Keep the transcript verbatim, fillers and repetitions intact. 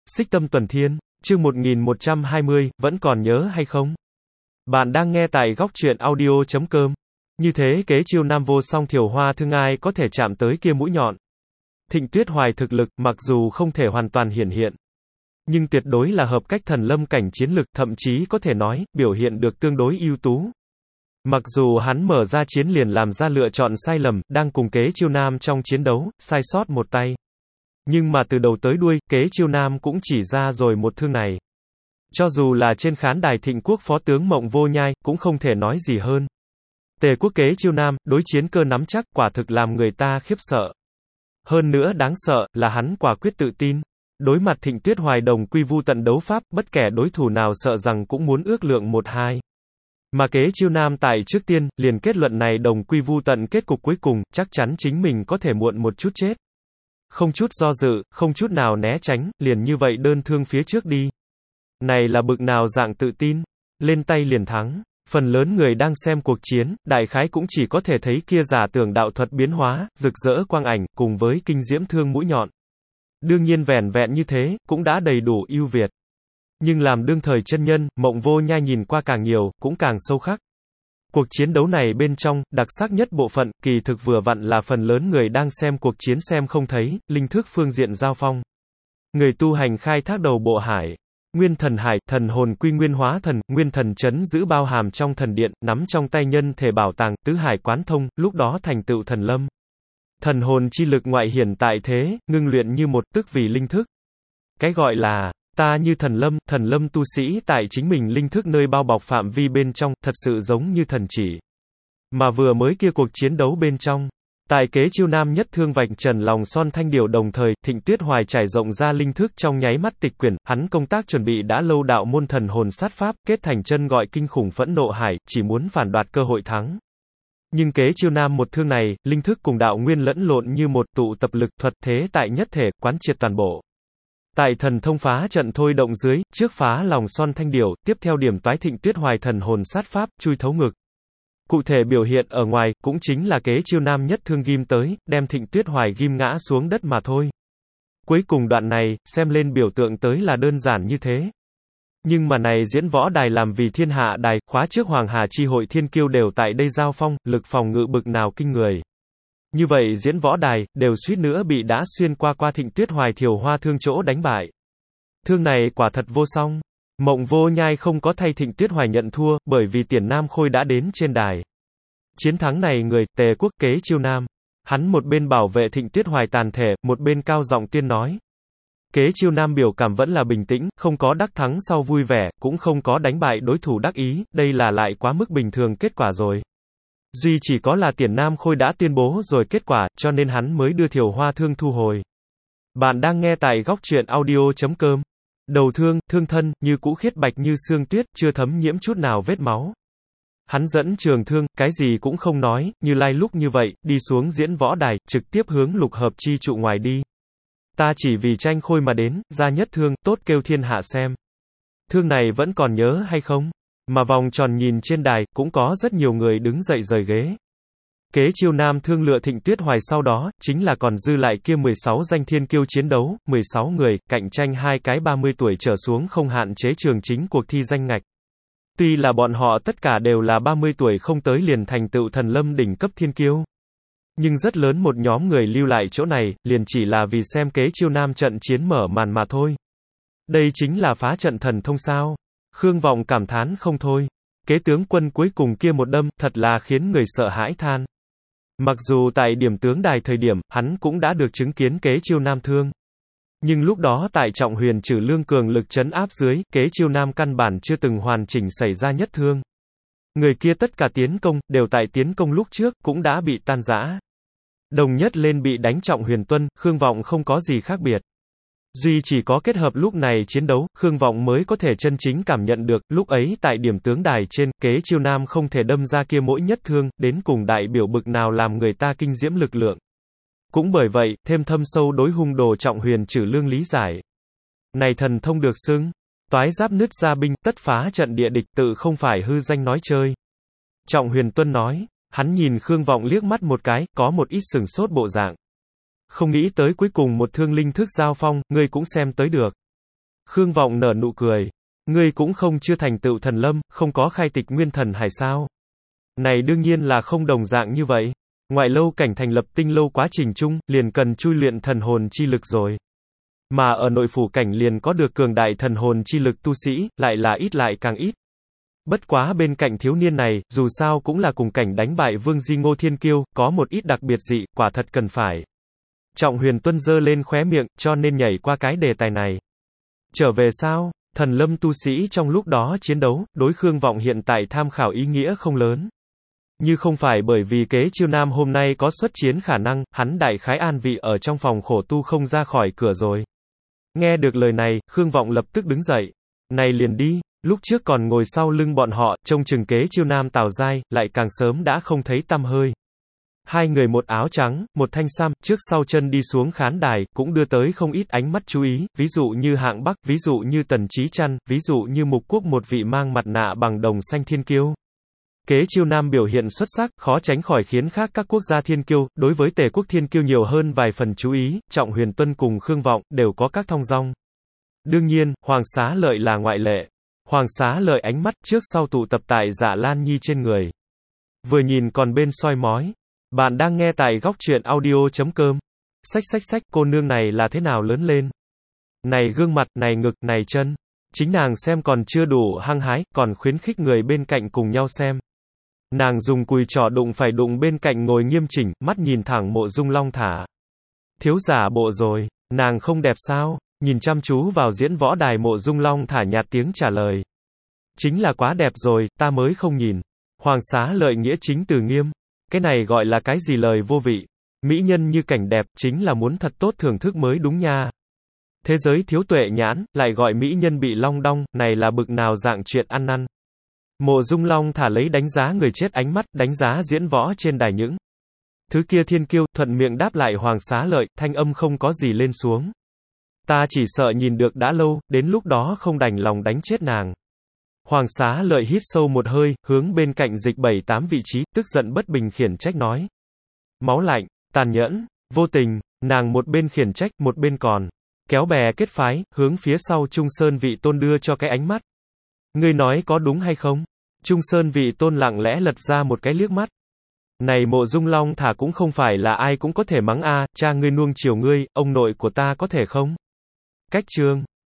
Xích Tâm Tuần Thiên, chương một nghìn một trăm hai mươi, vẫn còn nhớ hay không? Bạn đang nghe tại góc truyện audio chấm com. Như thế kế chiêu nam vô song thiểu hoa thương ai có thể chạm tới kia mũi nhọn. Thịnh Tuyết Hoài thực lực, mặc dù không thể hoàn toàn hiển hiện, nhưng tuyệt đối là hợp cách thần lâm cảnh chiến lực, thậm chí có thể nói, biểu hiện được tương đối ưu tú. Mặc dù hắn mở ra chiến liền làm ra lựa chọn sai lầm, đang cùng kế chiêu nam trong chiến đấu, sai sót một tay. Nhưng mà từ đầu tới đuôi, kế chiêu nam cũng chỉ ra rồi một thương này. Cho dù là trên khán đài Thịnh Quốc phó tướng Mộng Vô Nhai, cũng không thể nói gì hơn. Tề quốc kế chiêu nam, đối chiến cơ nắm chắc, quả thực làm người ta khiếp sợ. Hơn nữa đáng sợ, là hắn quả quyết tự tin. Đối mặt Thịnh Tuyết Hoài đồng quy vu tận đấu pháp, bất kể đối thủ nào sợ rằng cũng muốn ước lượng một hai. Mà kế chiêu nam tại trước tiên, liền kết luận này đồng quy vu tận kết cục cuối cùng, chắc chắn chính mình có thể muộn một chút chết. Không chút do dự, không chút nào né tránh, liền như vậy đơn thương phía trước đi. Này là bực nào dạng tự tin, lên tay liền thắng. Phần lớn người đang xem cuộc chiến, đại khái cũng chỉ có thể thấy kia giả tưởng đạo thuật biến hóa, rực rỡ quang ảnh, cùng với kinh diễm thương mũi nhọn. Đương nhiên vẻn vẹn như thế, cũng đã đầy đủ ưu việt. Nhưng làm đương thời chân nhân, Mộng Vô Nhai nhìn qua càng nhiều, cũng càng sâu khắc. Cuộc chiến đấu này bên trong, đặc sắc nhất bộ phận, kỳ thực vừa vặn là phần lớn người đang xem cuộc chiến xem không thấy, linh thức phương diện giao phong. Người tu hành khai thác đầu bộ hải. Nguyên thần hải, thần hồn quy nguyên hóa thần, nguyên thần chấn giữ bao hàm trong thần điện, nắm trong tay nhân thể bảo tàng, tứ hải quán thông, lúc đó thành tựu thần lâm. Thần hồn chi lực ngoại hiển tại thế, ngưng luyện như một, tức vì linh thức. Cái gọi là ta như thần lâm, thần lâm tu sĩ tại chính mình linh thức nơi bao bọc phạm vi bên trong, thật sự giống như thần chỉ. Mà vừa mới kia cuộc chiến đấu bên trong, tại kế chiêu nam nhất thương vạch trần lòng son thanh điểu đồng thời, Thịnh Tuyết Hoài trải rộng ra linh thức trong nháy mắt tịch quyển, hắn công tác chuẩn bị đã lâu đạo môn thần hồn sát pháp, kết thành chân gọi kinh khủng phẫn nộ hải, chỉ muốn phản đoạt cơ hội thắng. Nhưng kế chiêu nam một thương này, linh thức cùng đạo nguyên lẫn lộn như một tụ tập lực thuật thế tại nhất thể, quán triệt toàn bộ. Tại thần thông phá trận thôi động dưới, trước phá lòng son thanh điểu, tiếp theo điểm toái Thịnh Tuyết Hoài thần hồn sát pháp, chui thấu ngực. Cụ thể biểu hiện ở ngoài, cũng chính là kế chiêu nam nhất thương ghim tới, đem Thịnh Tuyết Hoài ghim ngã xuống đất mà thôi. Cuối cùng đoạn này, xem lên biểu tượng tới là đơn giản như thế. Nhưng mà này diễn võ đài làm vì thiên hạ đài, khóa trước Hoàng Hà chi hội thiên kiêu đều tại đây giao phong, lực phòng ngự bực nào kinh người. Như vậy diễn võ đài, đều suýt nữa bị đã xuyên qua qua Thịnh Tuyết Hoài thiểu hoa thương chỗ đánh bại. Thương này quả thật vô song. Mộng Vô Nhai không có thay Thịnh Tuyết Hoài nhận thua, bởi vì Tiền Nam Khôi đã đến trên đài. Chiến thắng này người, Tề quốc kế chiêu nam. Hắn một bên bảo vệ Thịnh Tuyết Hoài tàn thể, một bên cao giọng tuyên nói. Kế chiêu nam biểu cảm vẫn là bình tĩnh, không có đắc thắng sau vui vẻ, cũng không có đánh bại đối thủ đắc ý, đây là lại quá mức bình thường kết quả rồi. Duy chỉ có là Tiền Nam Khôi đã tuyên bố rồi kết quả, cho nên hắn mới đưa thiểu hoa thương thu hồi. Bạn đang nghe tại góc truyện audio chấm com. Đầu thương, thương thân, như cũ khiết bạch như xương tuyết, chưa thấm nhiễm chút nào vết máu. Hắn dẫn trường thương, cái gì cũng không nói, như lai lúc như vậy, đi xuống diễn võ đài, trực tiếp hướng lục hợp chi trụ ngoài đi. Ta chỉ vì tranh khôi mà đến, ra nhất thương, tốt kêu thiên hạ xem. Thương này vẫn còn nhớ hay không? Mà vòng tròn nhìn trên đài, cũng có rất nhiều người đứng dậy rời ghế. Kế chiêu nam thương lựa Thịnh Tuyết Hoài sau đó, chính là còn dư lại kia mười sáu danh thiên kiêu chiến đấu, mười sáu người, cạnh tranh hai cái ba mươi tuổi trở xuống không hạn chế trường chính cuộc thi danh ngạch. Tuy là bọn họ tất cả đều là ba mươi tuổi không tới liền thành tựu thần lâm đỉnh cấp thiên kiêu. Nhưng rất lớn một nhóm người lưu lại chỗ này, liền chỉ là vì xem kế chiêu nam trận chiến mở màn mà thôi. Đây chính là phá trận thần thông sao. Khương Vọng cảm thán không thôi. Kế tướng quân cuối cùng kia một đâm, thật là khiến người sợ hãi than. Mặc dù tại điểm tướng đài thời điểm, hắn cũng đã được chứng kiến kế chiêu nam thương. Nhưng lúc đó tại Trọng Huyền trừ lương cường lực trấn áp dưới, kế chiêu nam căn bản chưa từng hoàn chỉnh xảy ra nhất thương. Người kia tất cả tiến công, đều tại tiến công lúc trước, cũng đã bị tan rã. Đồng nhất lên bị đánh Trọng Huyền tuân, Khương Vọng không có gì khác biệt. Duy chỉ có kết hợp lúc này chiến đấu, Khương Vọng mới có thể chân chính cảm nhận được, lúc ấy tại điểm tướng đài trên, kế chiêu nam không thể đâm ra kia mỗi nhất thương, đến cùng đại biểu bực nào làm người ta kinh diễm lực lượng. Cũng bởi vậy, thêm thâm sâu đối hung đồ Trọng Huyền trừ lương lý giải. Này thần thông được xưng, toái giáp nứt ra binh, tất phá trận địa địch, tự không phải hư danh nói chơi. Trọng Huyền tuân nói, hắn nhìn Khương Vọng liếc mắt một cái, có một ít sừng sốt bộ dạng. Không nghĩ tới cuối cùng một thương linh thức giao phong, ngươi cũng xem tới được. Khương Vọng nở nụ cười. Ngươi cũng không chưa thành tựu thần lâm, không có khai tịch nguyên thần hải sao? Này đương nhiên là không đồng dạng như vậy. Ngoại lâu cảnh thành lập tinh lâu quá trình chung, liền cần chui luyện thần hồn chi lực rồi. Mà ở nội phủ cảnh liền có được cường đại thần hồn chi lực tu sĩ, lại là ít lại càng ít. Bất quá bên cạnh thiếu niên này, dù sao cũng là cùng cảnh đánh bại Vương Di Ngô Thiên Kiêu, có một ít đặc biệt dị, quả thật cần phải. Trọng Huyền Tuân giơ lên khóe miệng, cho nên nhảy qua cái đề tài này. Trở về sao? Thần lâm tu sĩ trong lúc đó chiến đấu, đối Khương Vọng hiện tại tham khảo ý nghĩa không lớn. Như không phải bởi vì kế chiêu nam hôm nay có xuất chiến khả năng, hắn đại khái an vị ở trong phòng khổ tu không ra khỏi cửa rồi. Nghe được lời này, Khương Vọng lập tức đứng dậy. Này liền đi, lúc trước còn ngồi sau lưng bọn họ, trông chừng kế chiêu nam Tào Giai, lại càng sớm đã không thấy tăm hơi. Hai người một áo trắng, một thanh sam, trước sau chân đi xuống khán đài, cũng đưa tới không ít ánh mắt chú ý, ví dụ như Hạng Bắc, ví dụ như Tần Chí Trăn, ví dụ như Mục Quốc một vị mang mặt nạ bằng đồng xanh thiên kiêu. Kế chiêu nam biểu hiện xuất sắc, khó tránh khỏi khiến khác các quốc gia thiên kiêu, đối với Tề quốc thiên kiêu nhiều hơn vài phần chú ý, Trọng Huyền Tuân cùng Khương Vọng, đều có các thong dong. Đương nhiên, Hoàng Xá Lợi là ngoại lệ. Hoàng Xá Lợi ánh mắt trước sau tụ tập tại Dạ Lan Nhi trên người. Vừa nhìn còn bên soi mói. Bạn đang nghe tại góc truyện audio chấm com. Xách xách xách, cô nương này là thế nào lớn lên? Này gương mặt, này ngực, này chân. Chính nàng xem còn chưa đủ hăng hái, còn khuyến khích người bên cạnh cùng nhau xem. Nàng dùng cùi trỏ đụng phải đụng bên cạnh ngồi nghiêm chỉnh, mắt nhìn thẳng Mộ Dung Long Thả. Thiếu giả bộ rồi, nàng không đẹp sao? Nhìn chăm chú vào diễn võ đài Mộ Dung Long Thả nhạt tiếng trả lời. Chính là quá đẹp rồi, ta mới không nhìn. Hoàng Xá Lợi nghĩa chính từ nghiêm. Cái này gọi là cái gì lời vô vị. Mỹ nhân như cảnh đẹp, chính là muốn thật tốt thưởng thức mới đúng nha. Thế giới thiếu tuệ nhãn, lại gọi mỹ nhân bị long đong, này là bực nào dạng chuyện ăn năn. Mộ Dung Long Thả lấy đánh giá người chết ánh mắt, đánh giá diễn võ trên đài những. Thứ kia thiên kiêu, thuận miệng đáp lại Hoàng Xá Lợi, thanh âm không có gì lên xuống. Ta chỉ sợ nhìn được đã lâu, đến lúc đó không đành lòng đánh chết nàng. Hoàng Xá Lợi hít sâu một hơi, hướng bên cạnh dịch bảy tám vị trí, tức giận bất bình khiển trách nói. Máu lạnh, tàn nhẫn, vô tình, nàng một bên khiển trách, một bên còn kéo bè kết phái, hướng phía sau Trung Sơn Vị Tôn đưa cho cái ánh mắt. Ngươi nói có đúng hay không? Trung Sơn Vị Tôn lặng lẽ lật ra một cái liếc mắt. Này Mộ Dung Long Thả cũng không phải là ai cũng có thể mắng a, cha ngươi nuông chiều ngươi, ông nội của ta có thể không? Cách chương